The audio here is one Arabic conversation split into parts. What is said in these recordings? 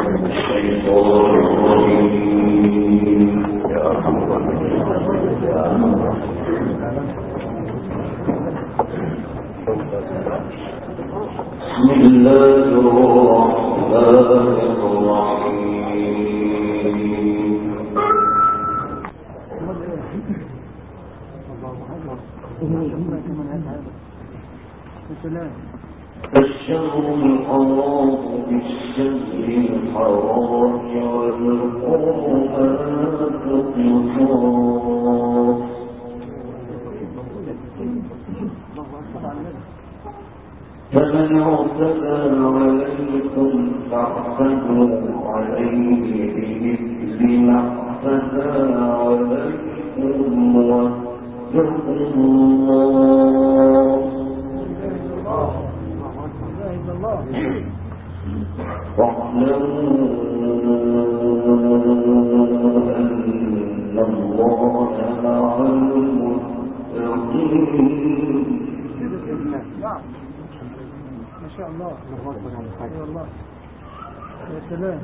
الشهر الحرام بالشهر الحرام والحرمات قصاص فمن اعتدى عليكم فاعتدوا عليه بمثل ما اعتدى عليكم واتقوا الله واعلموا أن الله مع المتقين. ما شاء الله. الله يا سلام.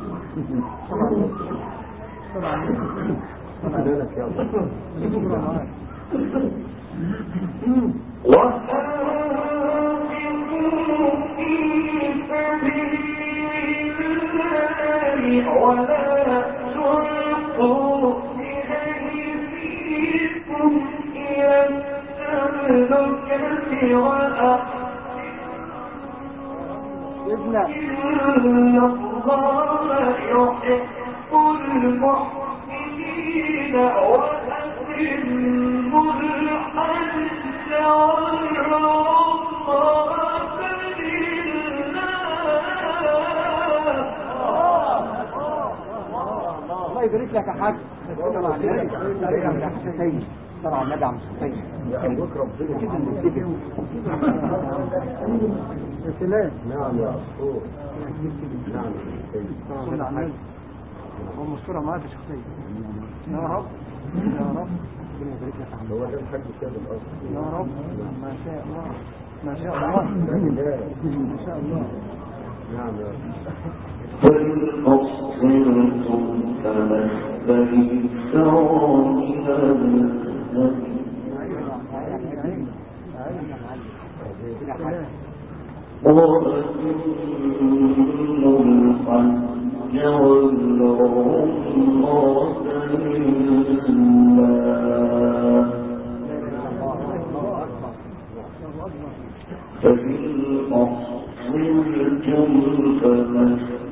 طبعا ولا تلقوا بأيديكم إلى التهلكة إن الله يحب المحسنين وأتموا الحج والعمرة الله يبارك لك يا حاج. طبعا النبي حسين طبعا النبي عم حسين يا بكره ربنا كده نسيبه يا سلام. نعم يا اسطور. نعم صلى على النبي ومسطوره معاك شخصيا يا رب يا رب. ربنا يبارك لك. هو ده الحاج كده الاصل يا رب. ما شاء الله ما شاء الله ما شاء الله. نعم يا رب. فإن أصبرتم فما استيسر من الهدي وأتموا الحج والعمرة لله فإن أصبرتم فما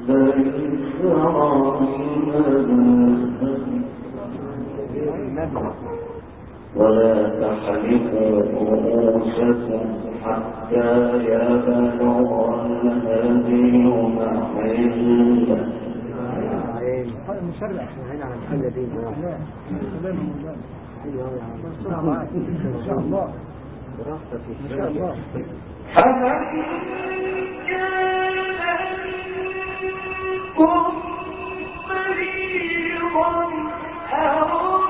ولا تحلقوا رؤوسكم حتى يبلغ الهدي محله. مشرع هنا على الحاجة دي. لا سلام مولانا. ما شاء الله براحتك ما شاء الله. فمن كان منكم مريضا أو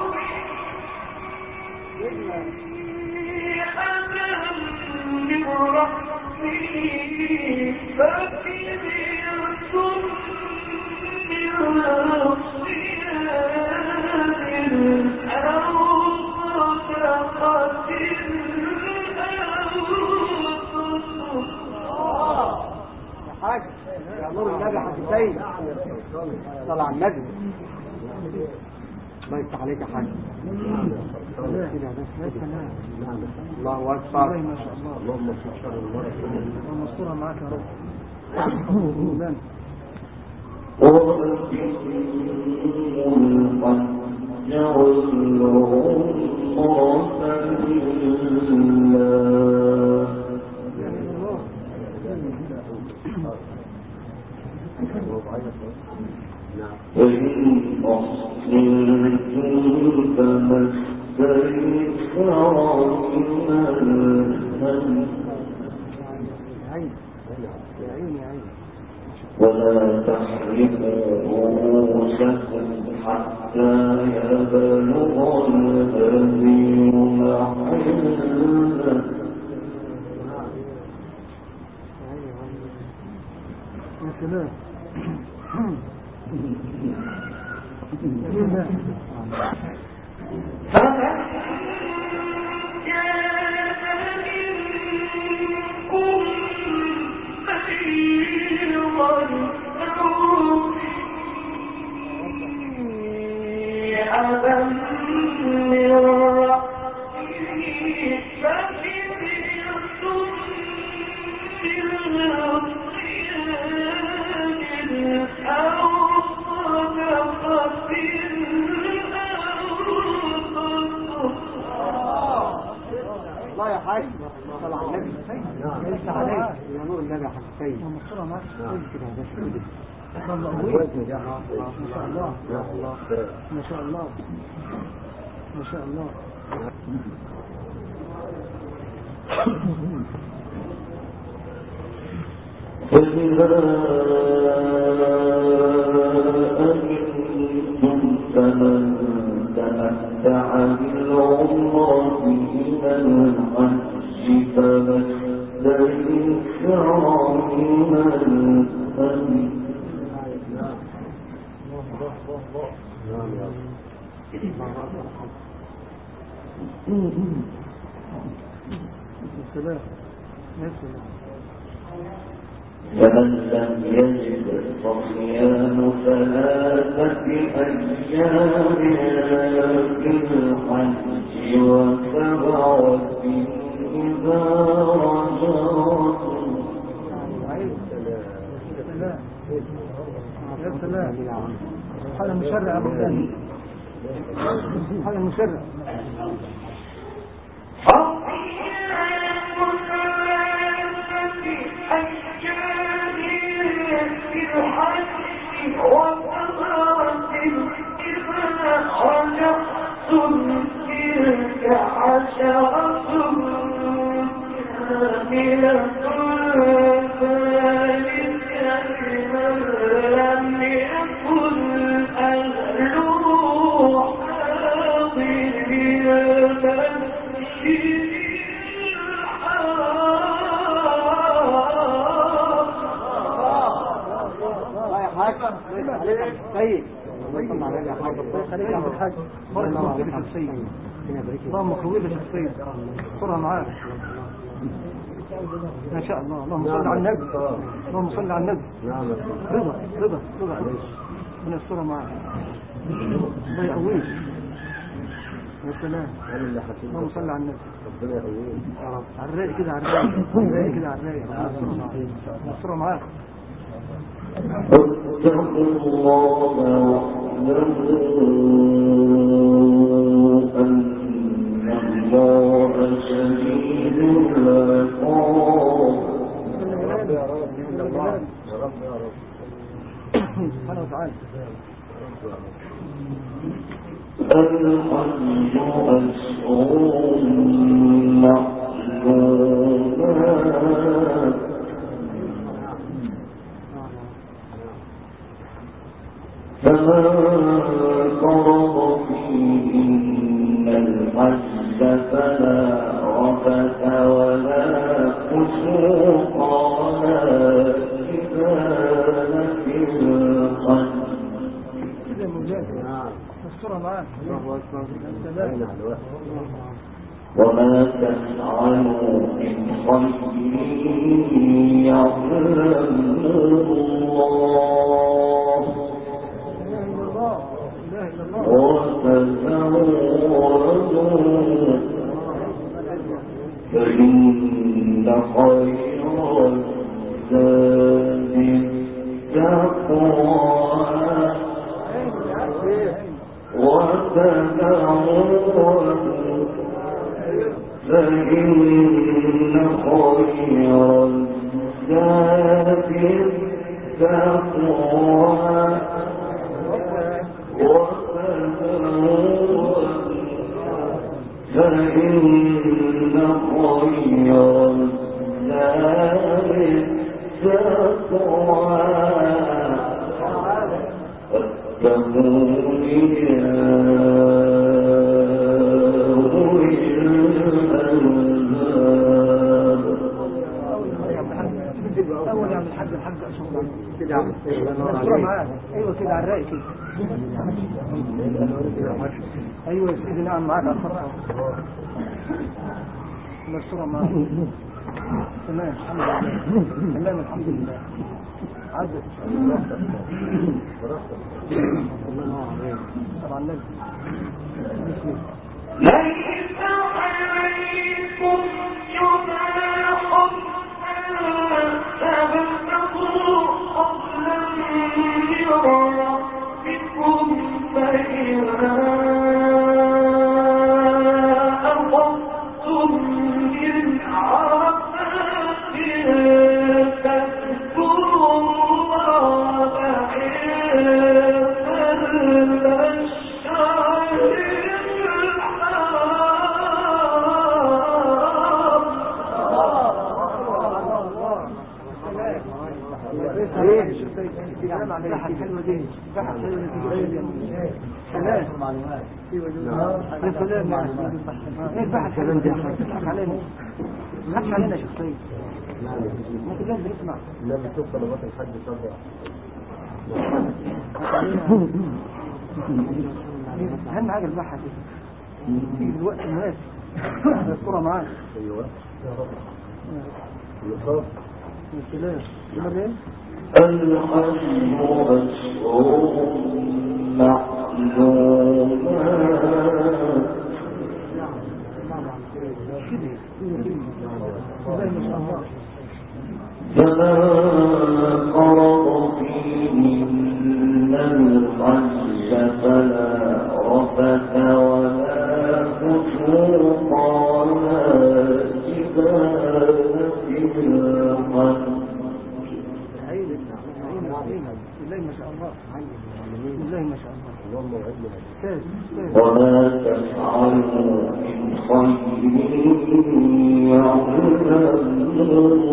أذى من رأسه ففدية من صيام أو صدقة حاج يا نور النبي حسين طلع النبي. الله يفتح عليك يا حاج. الله اكبر. ما شاء الله. اللهم صل على النبي ومستورها معاك يا رب. وإن أصلتم فما استيسر من الهدي ولا تحلقوا رؤوسكم حتى يبلغ الهدي محله. يا سلام. ما شاء الله ما شاء الله. فإذا أمنتم فمن تمتع بالعمرة إلى الحج فما استيسر من الهدي. فمن لم يجد فصيام 3 أيام في الحج و7 إذا رجعتم. يا سلام هذا مشرع أبو ثاني هذا مشرع. طيب خليك عند الحاج بارك الله فيك السيد اللهم قوي لك السيد صرها معاك ما شاء الله. اللهم صل على النبي اللهم صل على النبي. رضا رضا رضا من الصورة معاك الله يقويك يا سلام. اللهم صل على النبي ربنا يقويك يا رب. على الرايق كده على الرايق كده على الرايق الصورة معاك. اتقوا الله واعلموا أن الله شديد العقاب. سبحانه وتعالى. الحج أشهر معلومات فمن فرض فيهن الحج فلا رفث ولا فسوق ولا جدال في الحج. وما تفعلوا من خير يعلمه الله وتزودوا فإن خير الزاد التقوى وتزودوا فإن خير الزاد التقوى فإن خير الزاد التقوى واتقون يا أولي الألباب. أول يعمل الحج أشهر الصورة معاك. ايوه كده على الرأي كده. ايوه يا سيدي نعم معاك على الخط. الصورة معاك. تمام الحمد لله. تمام الحمد لله. عدت طبعا لازم. ليس عليكم جناح أن تبتغوا فضلا من ربكم فإذا أفضتم من عرفات فاذكروا الله عند الشعر الحلوة دي بحث حلوة دي سلام معلومات يا سلام يا ايه البحث حلوة دي تضحك علينا تضحك علينا شخصيا ما تقدر تسمع لا بتشوف طلبات الحج صدق اهم حاجة البحث دي في الوقت المناسب الصورة معاك ايوه يخاف يا سلام مرين الحج أشهر معلومات فمن فرض فيهن الحج فلا رفث ولا فسوق ولا جدال في الحج. بالله ما شاء الله بالله ما شاء الله وما تفعلوا من خير يعلمه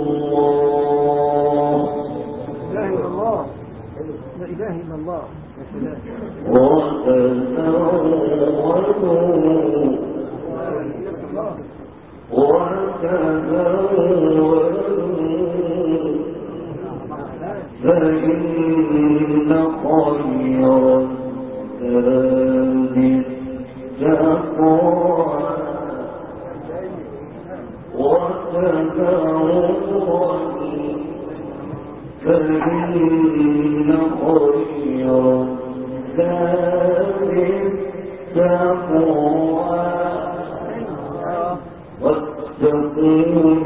الله. لا إله إلا الله يا سلام فإن خير الزاد التقوى وتبعوا فإن خير الزاد التقوى واتقون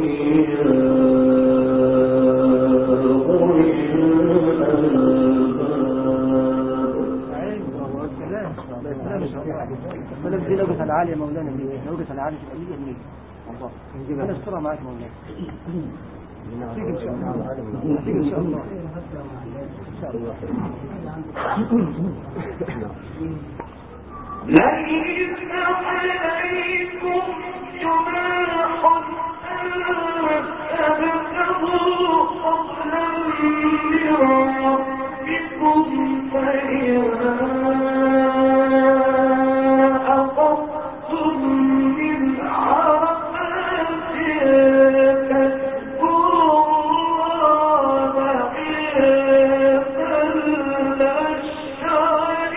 السلام دي لغة العالية مولانا لغة العالية الأمية منين الله أنا الصورة معاك مولانا تيجي إن شاء الله تيجي إن شاء الله إن شاء الله ليس عليكم جناح أن تبتغوا فضلا من ربكم فإذا أفضتم من عرفات فاذكروا الله عند الشعر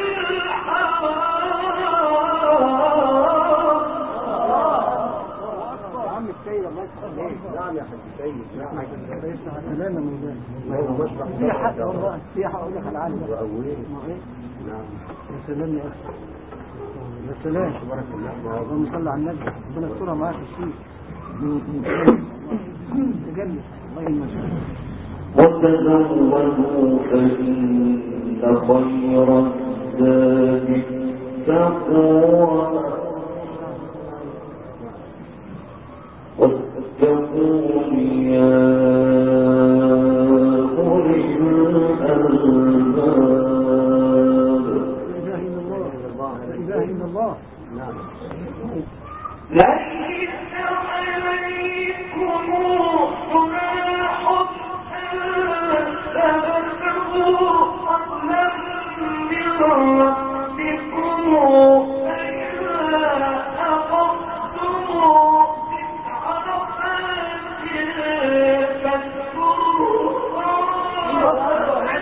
عم السيد الله يسلمك نعم يا حاج سيد نعم يفتح كلامنا من هو مشرح في حق والله في حق أقول لك العالم وأولين نعم يا سلام يا أخي يا سلام تبارك الله اللهم صل على النبي ربنا يسترها معاك الشيء تجلس الله يمشي وتزودوا فإن خير الزاد التقوى واتقون يا أولي الألباب. لا إله إلا الله لا إله إلا الله نعم ليس عليكم جناح أن تبتغوا فضلا من ربكم فإذا أفضتم من عرفات فاذكروا الله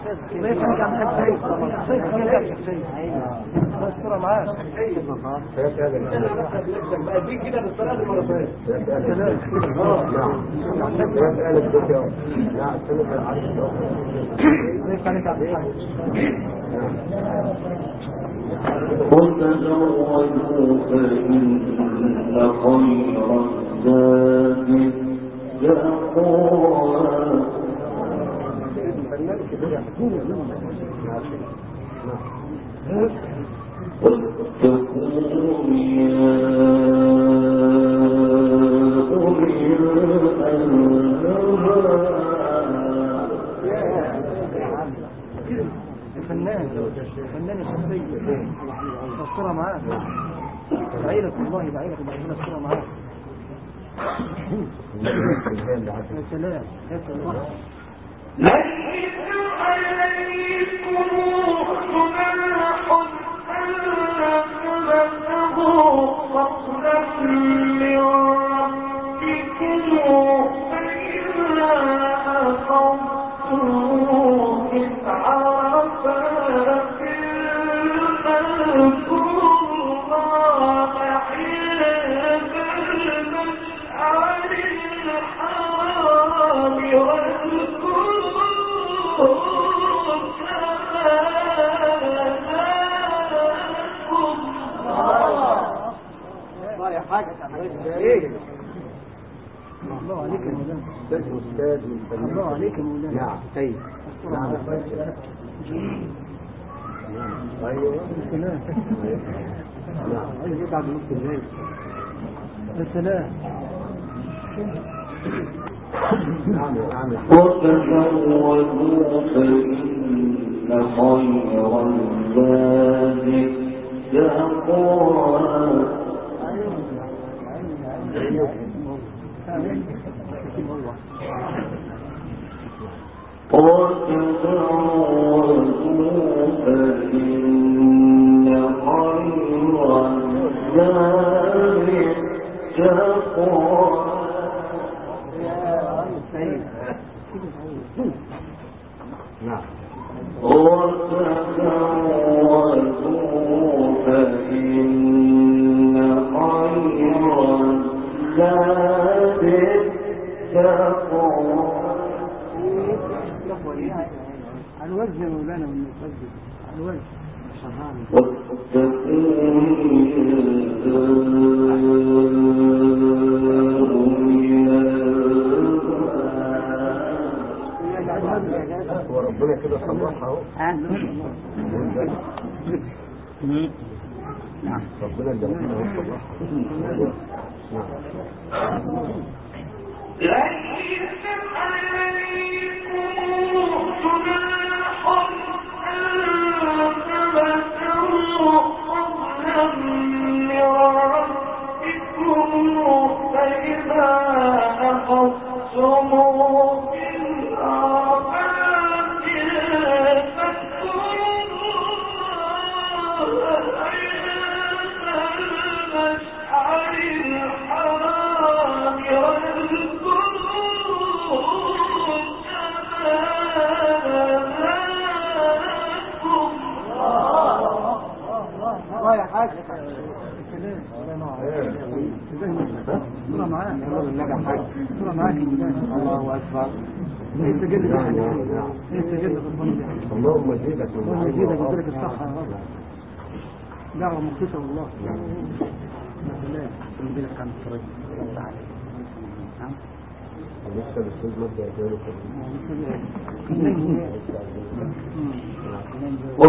الصورة معاك دي كده بالصلاة المرتين وتزودوا فإن خير الزاد التقوى واتقون يا أولي الألباب. الفنان الشخصية الصورة معاك بعيلك والله بعيلك الصورة معاك. يا سلام يا سلام. ليس عليكم جناح ألا تبتغوا فضلا من ربكم فإذا أخذتم إسعافا فاذكروا الله عند المشعر الحرام الله عليك يا مولانا. أستاذ الله عليك يا مولانا. نعم سيد نعم أيوه السلام. نعم عايز يقعد نص الليل السلام. نعم نعم وتزودوا فإن خير الزاد التقوى وتزودوا فإن خير الزاد التقوى. نعم وتزودوا فإن خير الزاد التقوى. على الوجه يا مولانا من المسجد على الوجه. وربنا كده صلحها اهو. نعم ربنا اللي صلحها. ليس عليكم جناح ألا تبتغوا فضلا من ربكم فإذا أخذتم بالعافية فاذكروا الله عند المشعر الحرام الله يا حاج. صورة معاك. صورة معاك. الله أكبر. انت جد انت جد اللهم زيدك الله يزيدك ويبارك الصحة يا رب. دعوة مخلصة والله. يا سلام. يديلك كام فرج. لسه الاستاذ مبدأ يجاله قل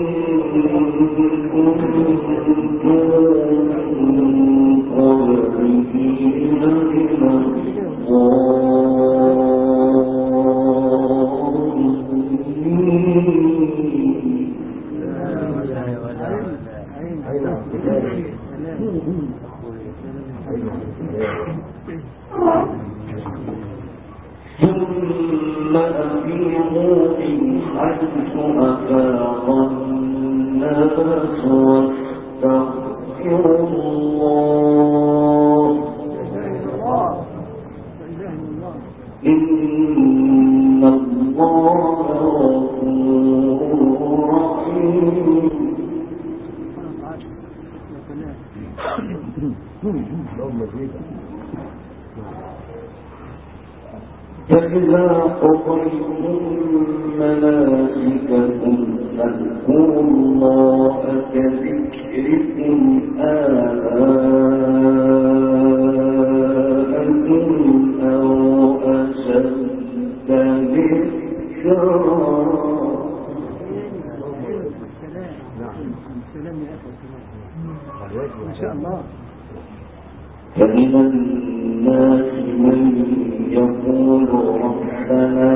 ثم أفيضوا من حيث أفاض الناس واستغفروا الله إن الله غفور اللهم زيدا. فإذا قضيتم مناسككم فاذكروا الله كذكركم آباءكم أو أشد ذكرا. ما شاء الله. فمن الناس من يقول ربنا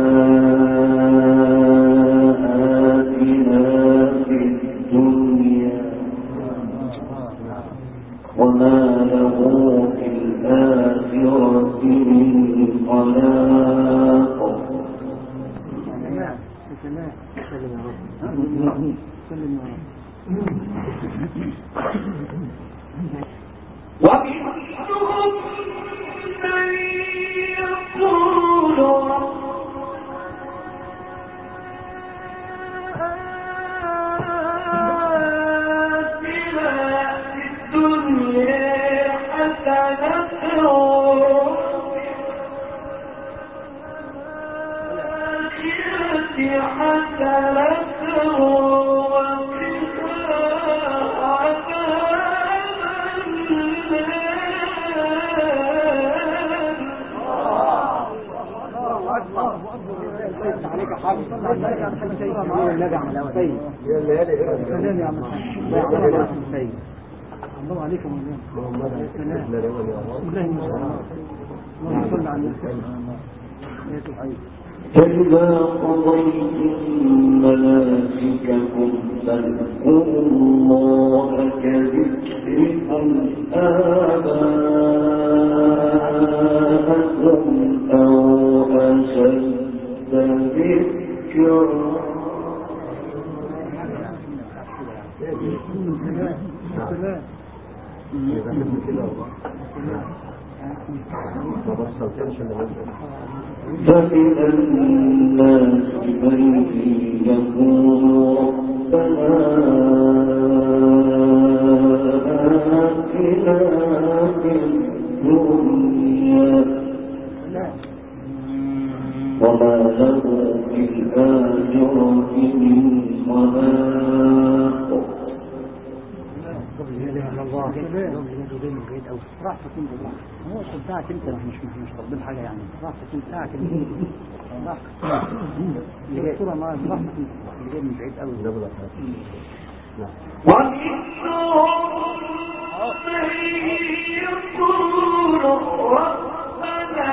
آتنا في الدنيا وما له في الآخرة من خلاق. ومنهم من يقول آتنا في الدنيا حسنة وفي الآخرة حسنة الله عليكم فإذا قضيتم مناسككم فاذكروا الله كذكركم آباءكم أو أشد ذكرا. فمن الناس من يقول ربنا آتنا في الدنيا وما له في الآخرة من خلاق. راح تكون بالراحة. هو بتاعك انت مش طالبين حاجة يعني. راح تكون بتاعك انت. راح اللي جاي صورة معاك. راح تكون اللي جاي من بعيد قوي. ومنهم من يقول ربنا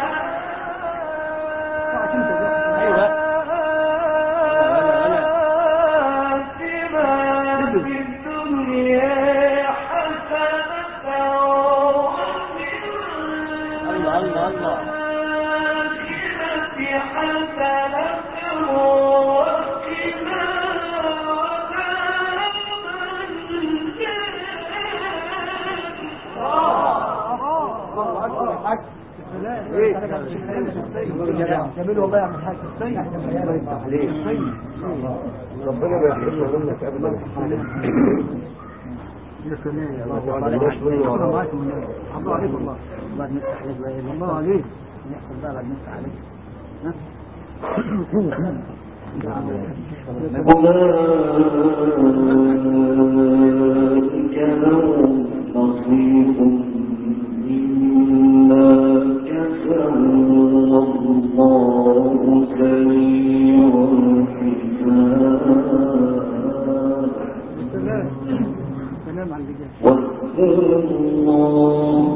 آتنا في الدنيا حسنة وفي الآخرة حسنة وقنا جميل والله يا عم الحاج. ربنا ما يحرمنا منك ابدا. الله عليك والله. الله نفتح عليك بقى. الله عليك. نحصل بقى بعد نفتح عليك. أولئك لهم نصيب مما كسبوا والله سريع الحساب. سلام على الرجال. واذكروا الله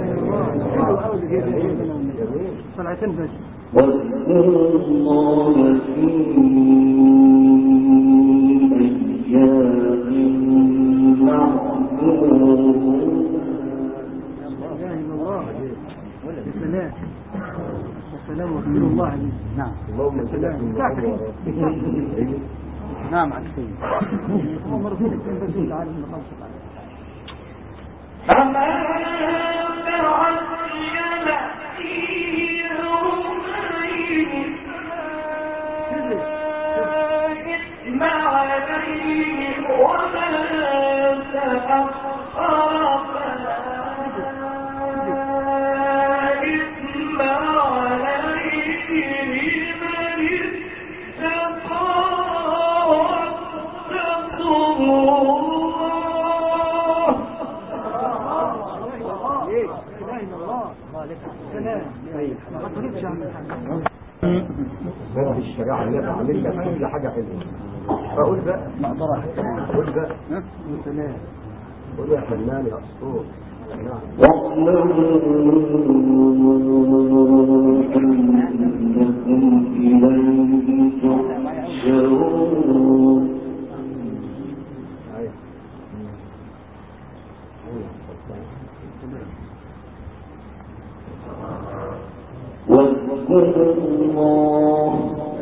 صلعتين بس. واذكروا الله في أيام معدودة. السلام والسلام واذكروا الله عليه. نعم. اللهم سلام. نعم عكسين. هو مرتين بس العالم الله سبحانه. فمن تعجل في يومين إثم عليه ومن تأخر فلا بلد الشريعة اللي عامل لك كل حاجة حلوة. فقول بقى مقدرة. قول بقى وسلام. قول يا فنان يا أسطول. نعم. واذكروا الله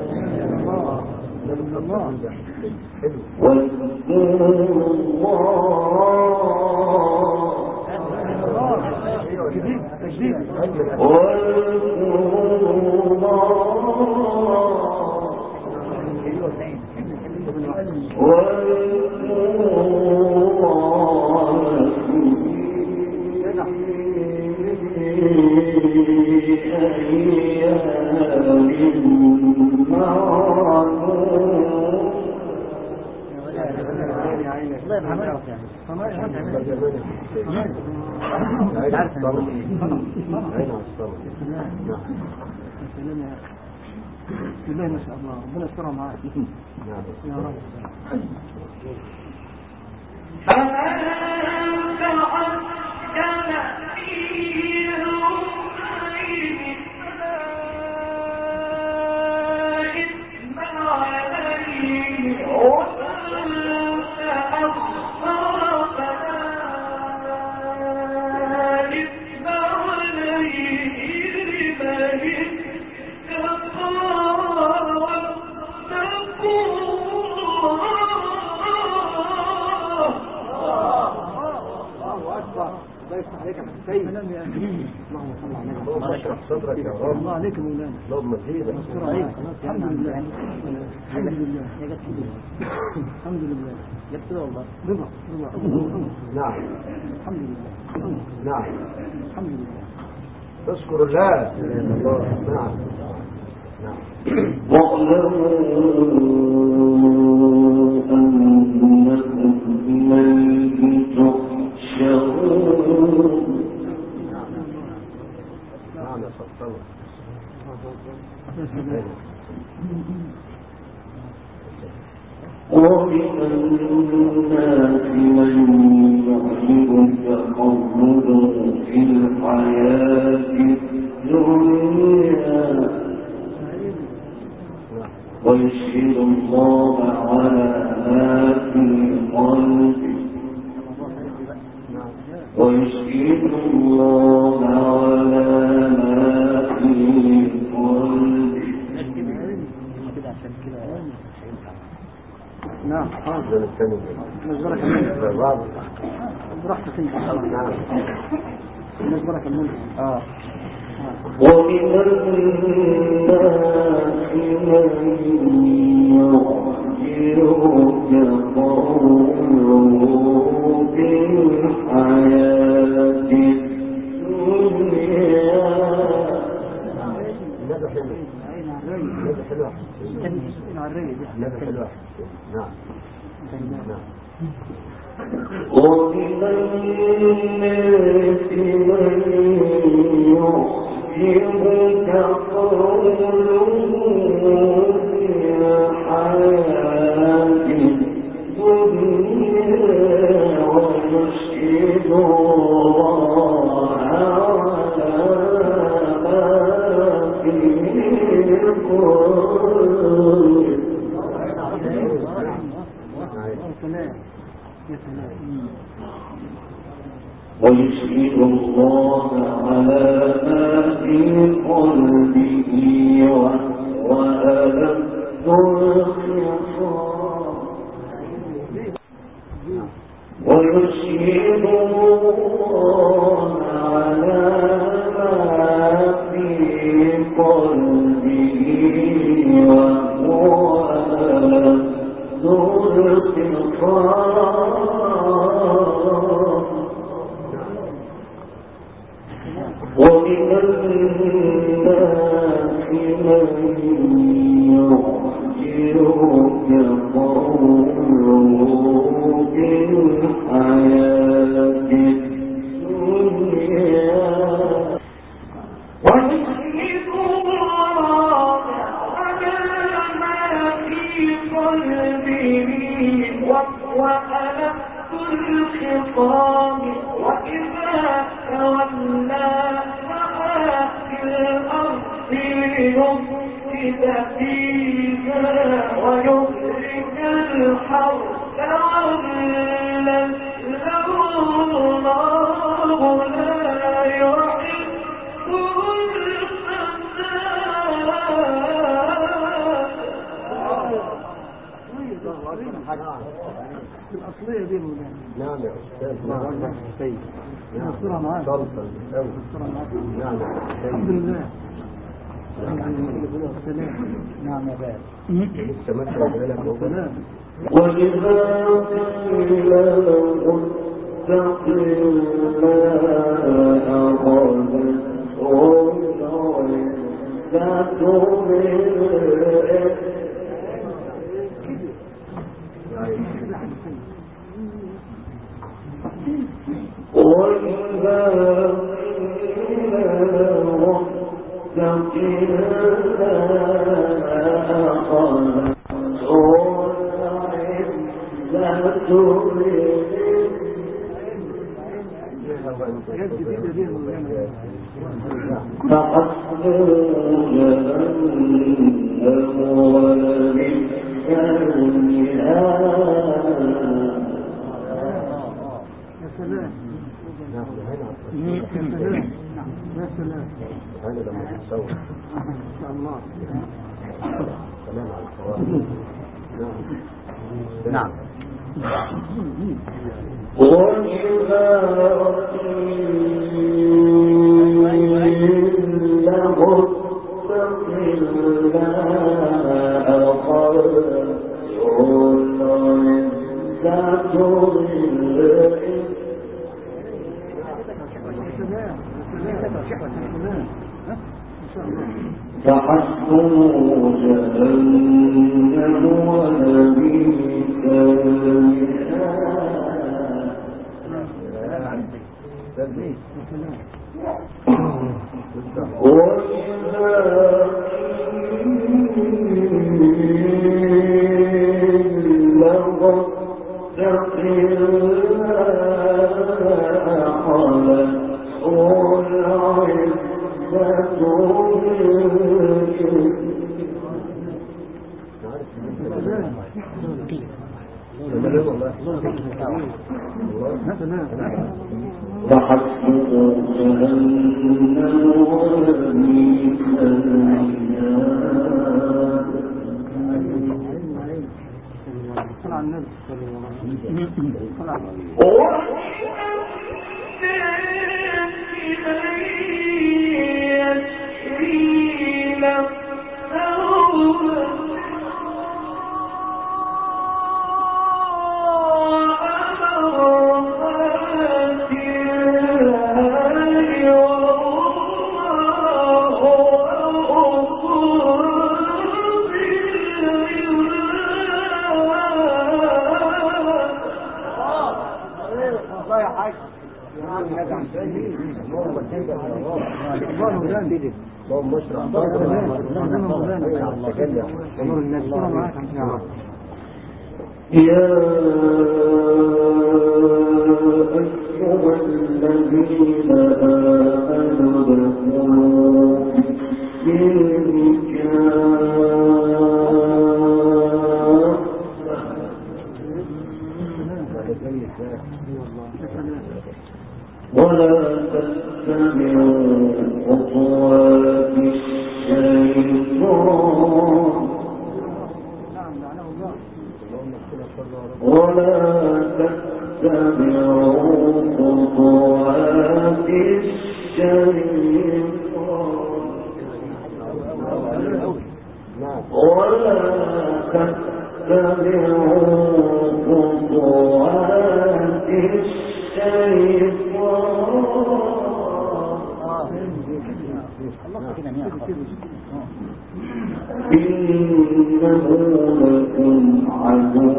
بالله ما شاء الله ربنا يسترها معاك يا رب. صدرك يا رب. الله عليك يا مولانا. اللهم زيدك. الحمد لله. الحمد لله. الحمد لله. جبت كده والله. رضا. نعم. الحمد لله. نعم. الحمد لله. تذكر الله. نعم. نعم. واعلموا أنكم إليه تحشرون. نعم يا سلطان. ومن الناس من يعجبك قوله في الحياة الدنيا ويشهد الله على ما في قلبه ويشهد الله على ما في قلبه. نعم. هذا الثاني. نزلك براحتك انت. نعم. نزلك المنزل. ومن الناس من يعجبك قوله في الحياة الدنيا. نبي حلو. نبي حلو. نبي حلو. نعم. نعم. ومن الناس من يعجبك قوله في الحياة الدنيا ويشهد الله على ما في قلبه. ويشهد الله على ما في قلبه وألد الخصام. ويشهد الله على ما في قلبه وألد الخصام. ومن الناس من يعجبك قوله في الحياة الدنيا ويشهد الله وألد الخصام وإذا تولى سعى في الأرض ليفسد فيها ويخرج الحرث والنسل والله لا يحب الأصلية دي مولانا. نعم يا أستاذ. نعم سيد. الصورة معاك. الصورة معاك. نعم الحمد لله. السلام. نعم يا باب. لسه مثلا بالك السلام. وإذا قيل لهم اتقوا الله أخذتهم وإذا قيل لهم اتقوا هذا لما تتصور إن شاء الله. سلام على الصواب. نعم. وإذا قيل له اتق الله فحسبه جهنم ولبئس المهاد. وإذا قيل له اتق فحسبه جهنم ولبئس المهاد. صلى على النبي صلى الله عليه يا أيها الذين آمنوا ادخلوا في ولا تتبعوا خطوات الشيطان ولا تتبعوا خطوات الشيطان ولا تتبعوا خطوات إنه لكم عدو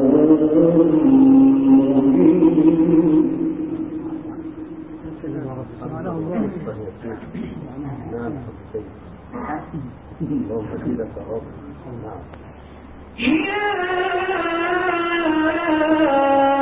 مبين. يا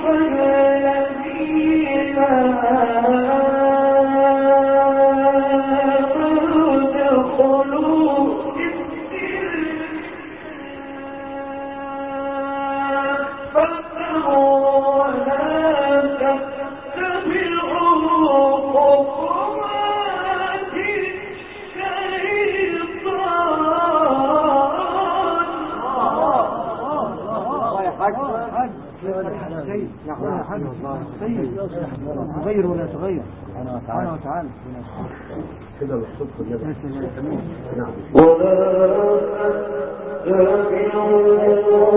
تغير ولا تغير سبحانه وتعالى كده بالصدق النبي ولا تتبعوا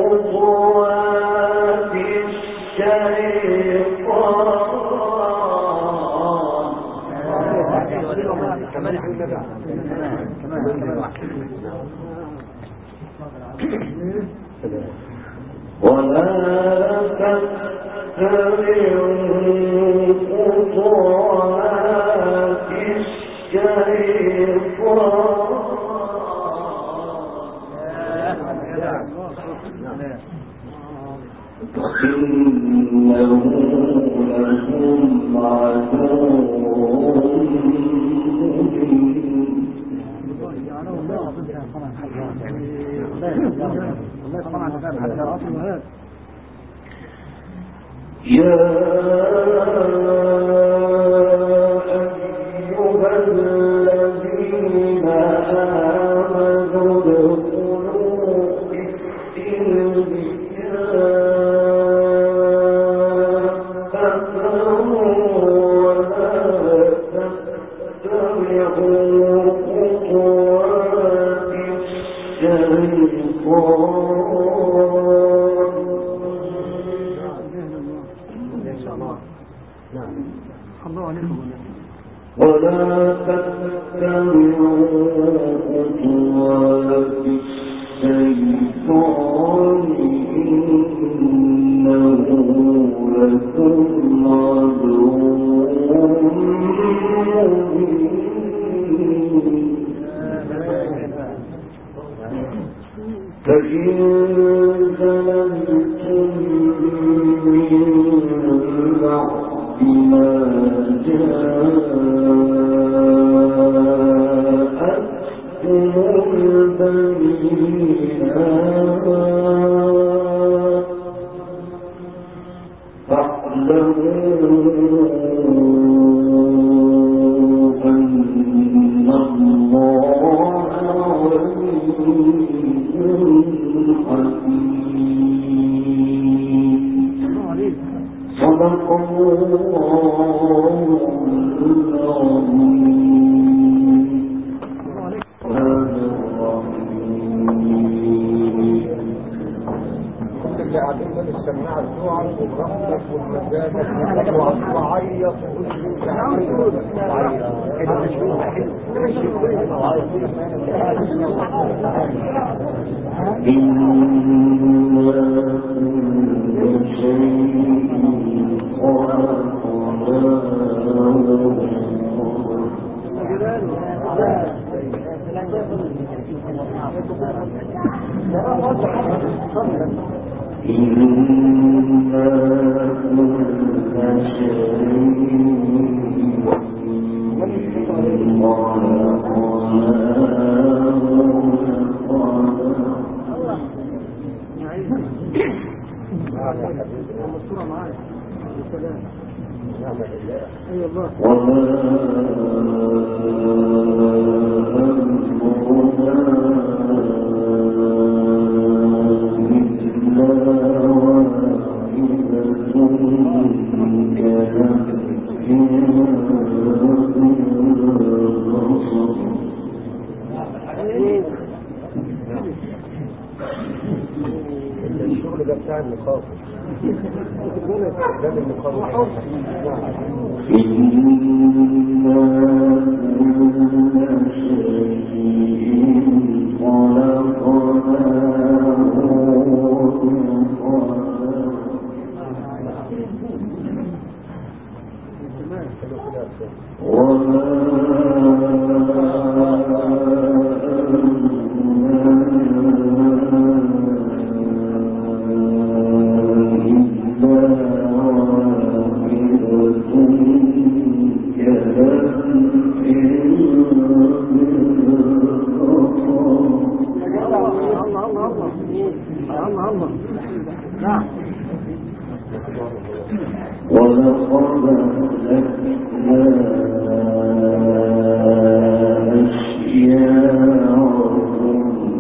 خطوات الشيطان كمان ولا تتبعوا خطوات إنه لكم عدو يا أيها الذين آمنوا ادخلوا في السلم ولا تتبعوا خطوات الشيطان ولا تتبعوا خطوات الشيطان إنه لكم عدو مبين فإن زللتم من بعد ما جاءتكم البينات فاعلموا أن الله عليم حكيم صدق الله السماعة بتوعك وبراحتك والمزاج وعيط الشغل ده بتاع النقاط ده النقاط وما ولقد أهلكنا أشياعهم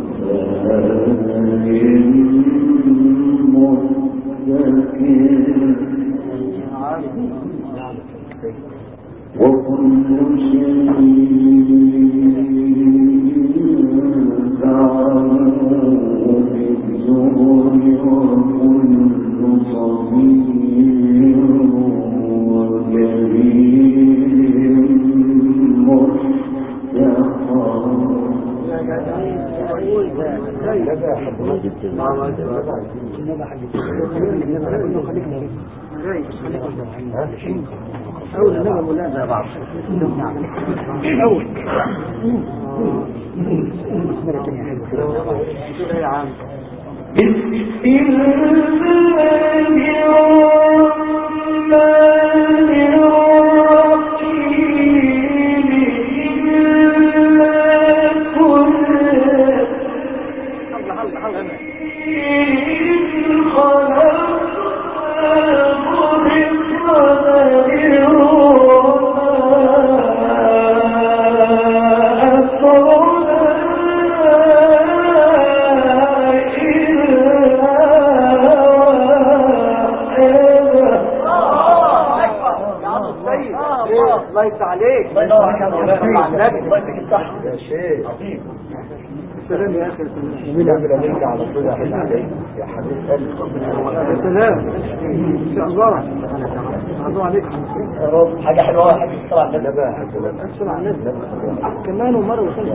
وكل شيء فعلوه بالزبر وكل صغير وكبير السلام يا اخي. نرجع على طول يا حبيب قلبي. السلام ان شاء الله. عزو عليك حاجة حلوة حاجة الصلاة على النبي. الصلاة على النبي كمان ومرة وصلت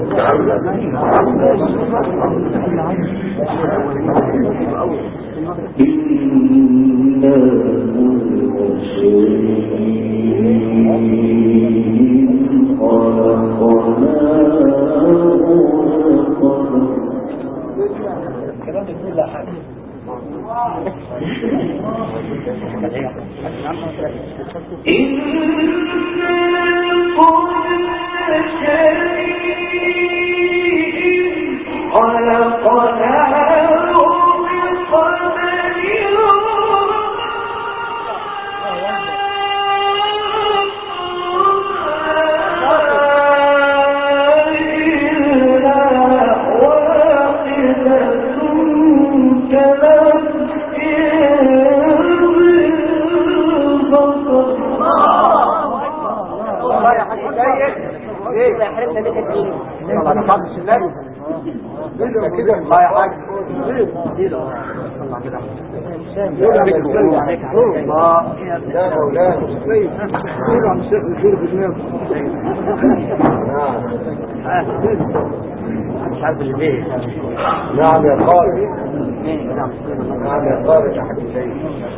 كلام بسم الله حاجة. كده الله يا حاج. يا مولانا عم الشيخ يشير في دماغه. مش عارف اللي فيه. نعم يا قارئ. نعم يا قارئ يا حبيبي.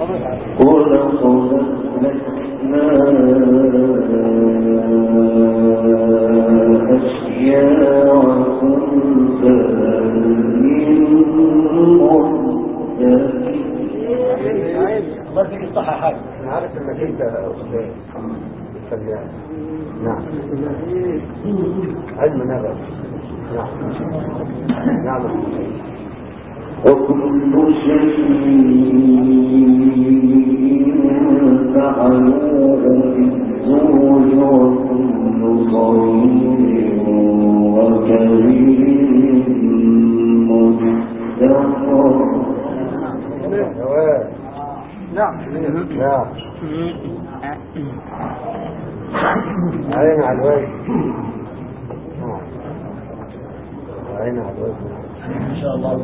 الله يديك الصحة يا حاج. انا عارف انك انت استاذ الفنان. نعم. علم نبأ. نعم. نعم. وكل شيء فعلوه بالزور وكل صغير وكبير مستقر. نعم نعم. عين على الوجه. عين على الوجه. إن شاء الله.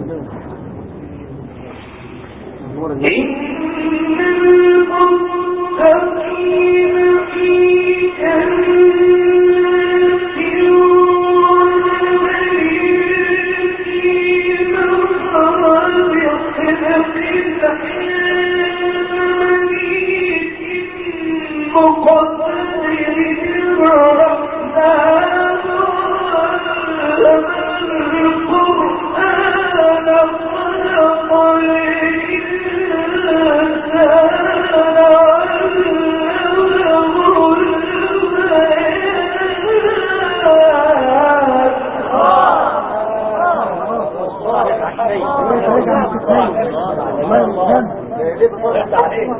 ليه بتطلع عليك؟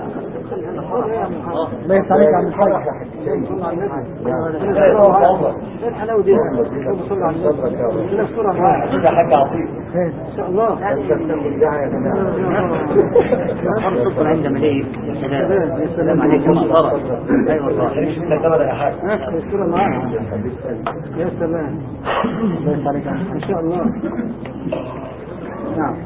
ما يفتح عن الحاجة ايه الحلاوة دي؟ صلى على النبي الصورة معاك يا حاج عطيف ان شاء الله الصبر عند مليك يا سلام عليك مقدرة اي والله مش منك ابدا يا حاج الصورة معاك يا سلام الله يفتح عليك ان شاء الله نعم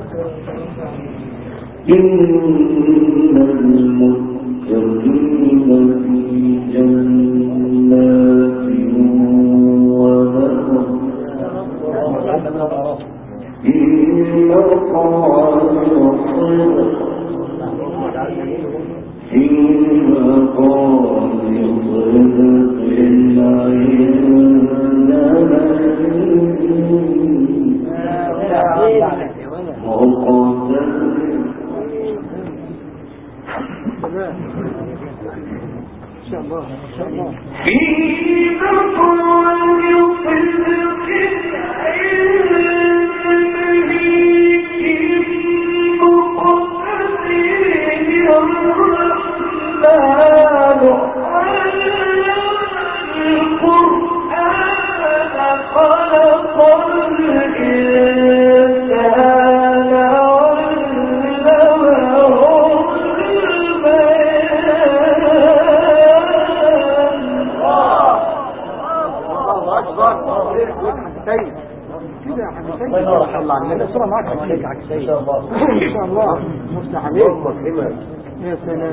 إن المتقين في جنات ونهر في مقعد صدق في مقعد صدق ان شاء الله في مقعد صدق الصورة معك عليك عكسية ان شاء الله مفتح عليك يا سلام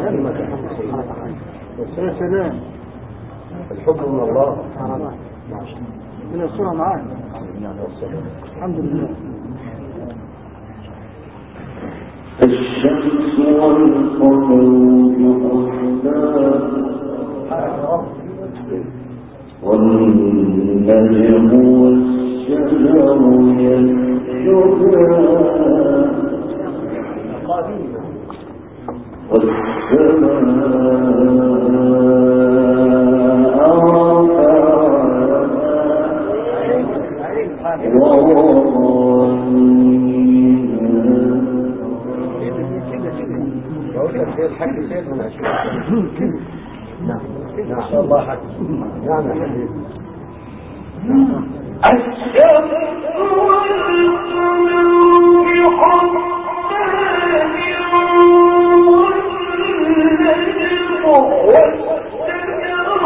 يا سلام الحب من الله من الصورة معك الحمد لله الشمس والقمر بحسبان والنجم والشجر يسجدان والسماء الحاج سيد من أشياء نعم إن شاء الله حاج نعم يا حبيبي الشمس والقمر بحسبان والنجم والشجر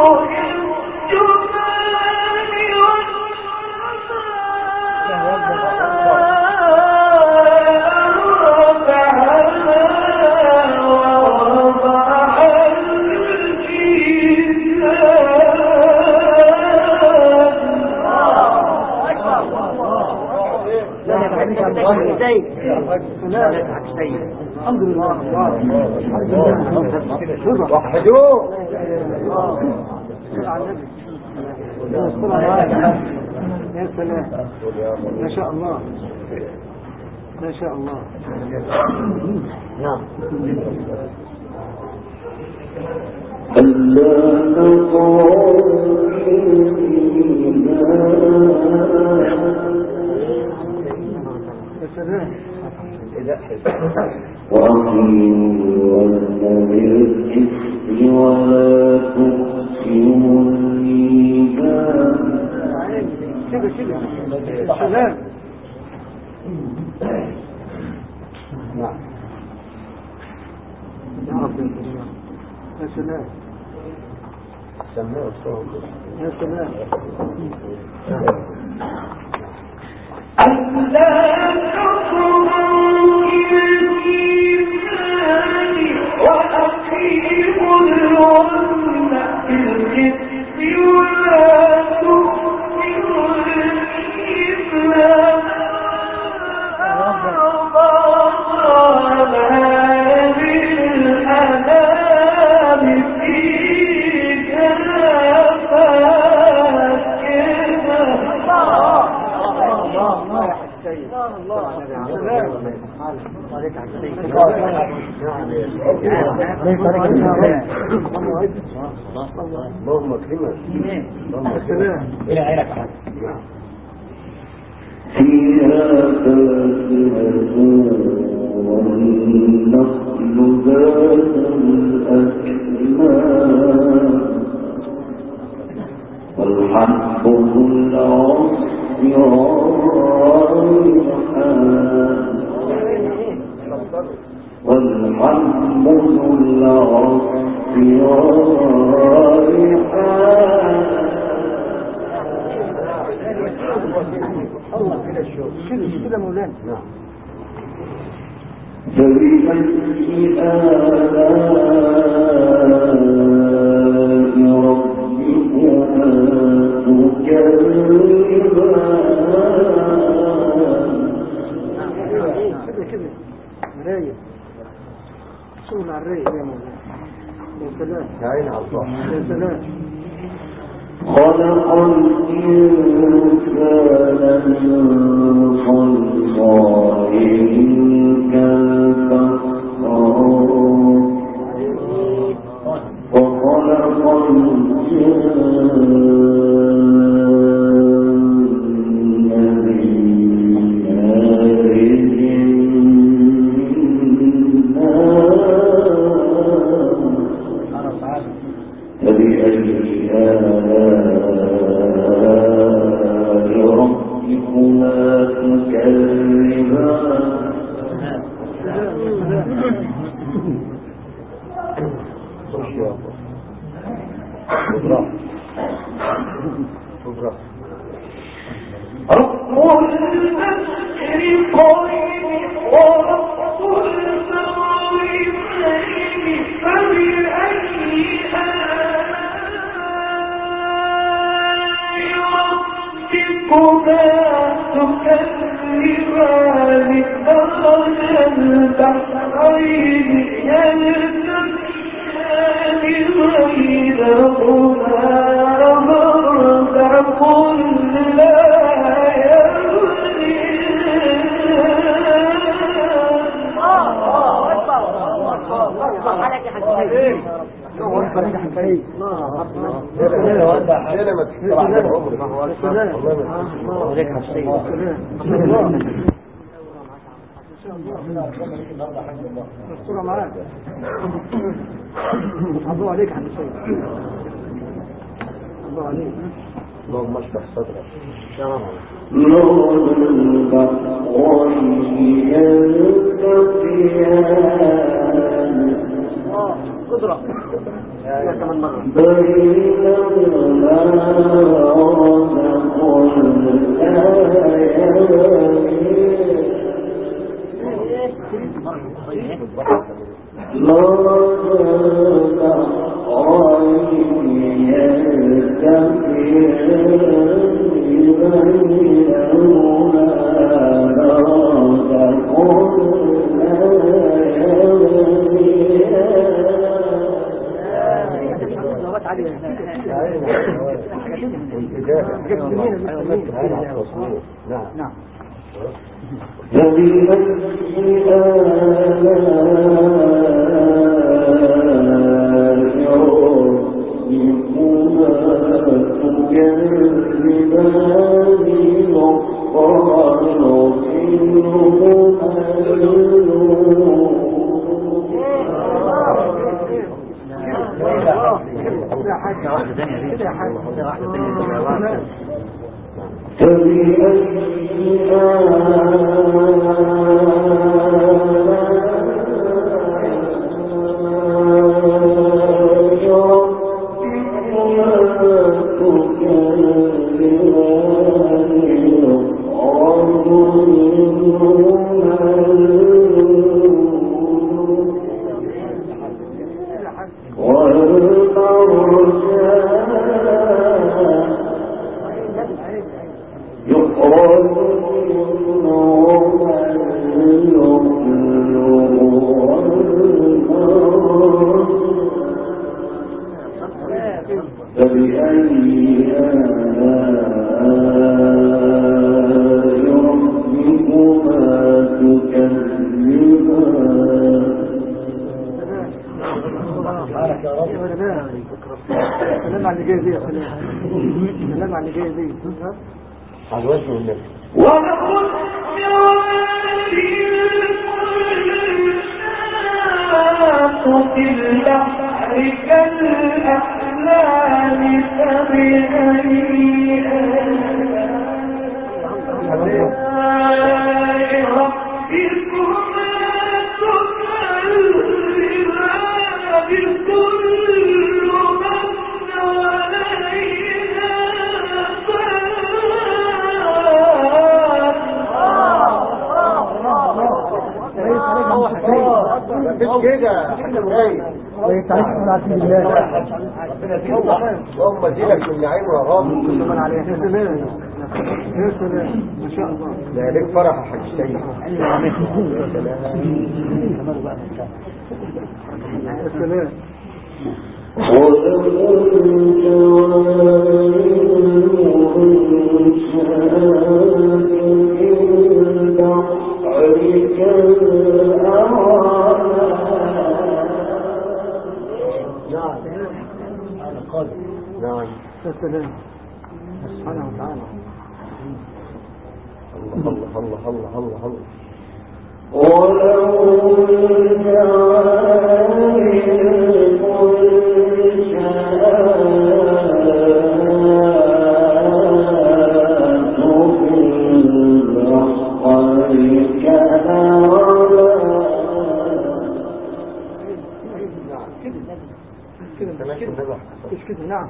الحمد لله وحدوه يا سلام ما شاء الله ما شاء الله نعم ألا تطغوا يا سلام وأقيموا الوزن بالقسط ولا تخسروا الميزان كده سلام نعم يا رب يا سلام سمعوا الصوت يا سلام ألا تطغوا إلى الميزان وأقيموا الوزن بالقسط ولا تخسروا الميزان اللهم اكرمك اللهم اكرمك الى عينك يا حاج فيها فاكهة والنخل ذات الأكمام والحب ذو العصف والريحان والحب ذو العصف والريحان الله كده الشوق كده مولانا. نعم. فبأي آلاء ربكما تكذبان كده مراية صور على الرايق يا مولانا. يا سلام يا عين على الله. يا سلام. خلق الإنسان من صلصال كالفخار وخلق الجن من مارج من نار فبأي آلاء ربكما تكذبان رب المشرقين ورب المغربين فبأي آلاء ربكما تكذبان مرج البحرين يلتقيان بينهما برزخ لا الصورة معاك عبوا عليك عن الشيء عبوا عليك اللهم اشرح صدرك يا رب. مرج البحرين يلتقيان قدرة يا كمان مرة بينهما برزخ لا نعم. فبأي آلاء ربكما تكذبان يخرج منهما سلام على اللي جاي دي يا سلام على اللي جاي دي على الوجه والنفس ولقد جعلنا لكل في البحر كالأعلام فبأي آلاء ربكما تكذبان كل من عليها مفيش كده اللهم زينك من نعيم وغام يا سلام يا سلام ما شاء الله. لا ليك فرح يا حاج سيد. يا سلام نعم يا سلام سبحانه وتعالى. الله الله الله الله الله الله مش كده نعم.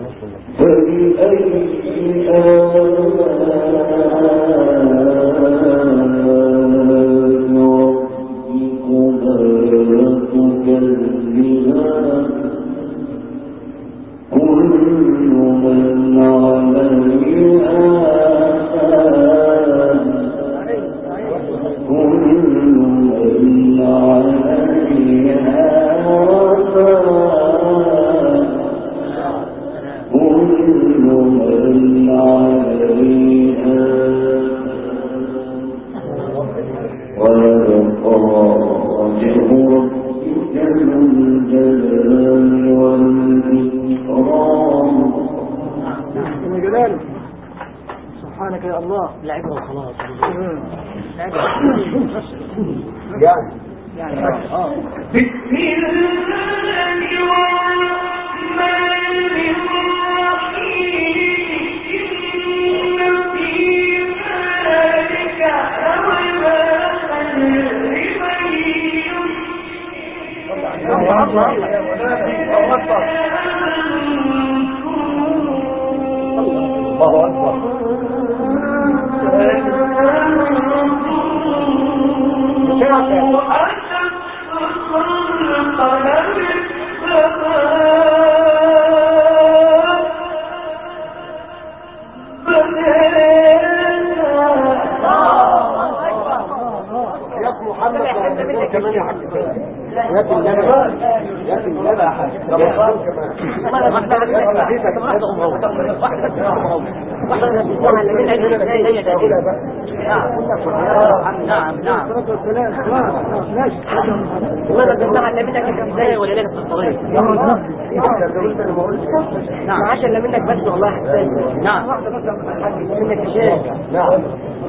سبحانك يا الله. العبرة وخلاص. يعني بسم الله الرحمن الرحيم إن في ذلك لعبرة الله أكبر. كمان يا حاج ياكل لنا ياكل لنا رمضان كمان نعم نعم والله بسمع اللي منك ازاي ولا لك في الطريق. نعم عشان اللي منك بس والله حسين. نعم منك شيء. نعم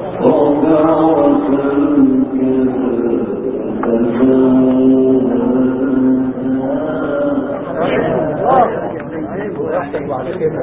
ويحسب على كده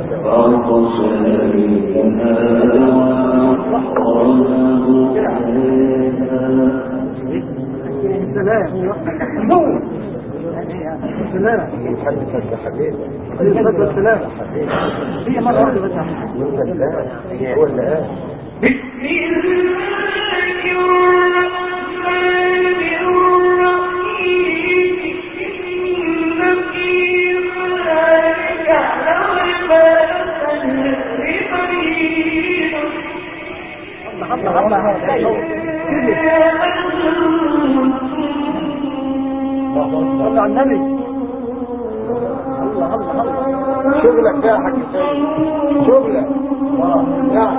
سلام يحدثك بحبيبه السلام هي مرة واحدة بس هو اللي قال بسم الله الرحمن الرحيم إن في ذلك لعبرة صلى على النبي. الله الله الله. شغلك ده يا حاج سيد شغلك. نعم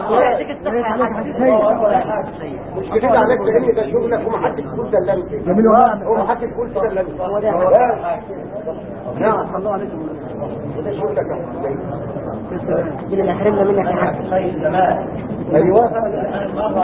مش كده عليك لان ده شغلك ومحدش يقول دللت جميل والله. ومحدش يقول دللت هو ده. نعم الله عليكم. وده شغلك يا حسين اللي حرمنا منك يا حاج. ايوه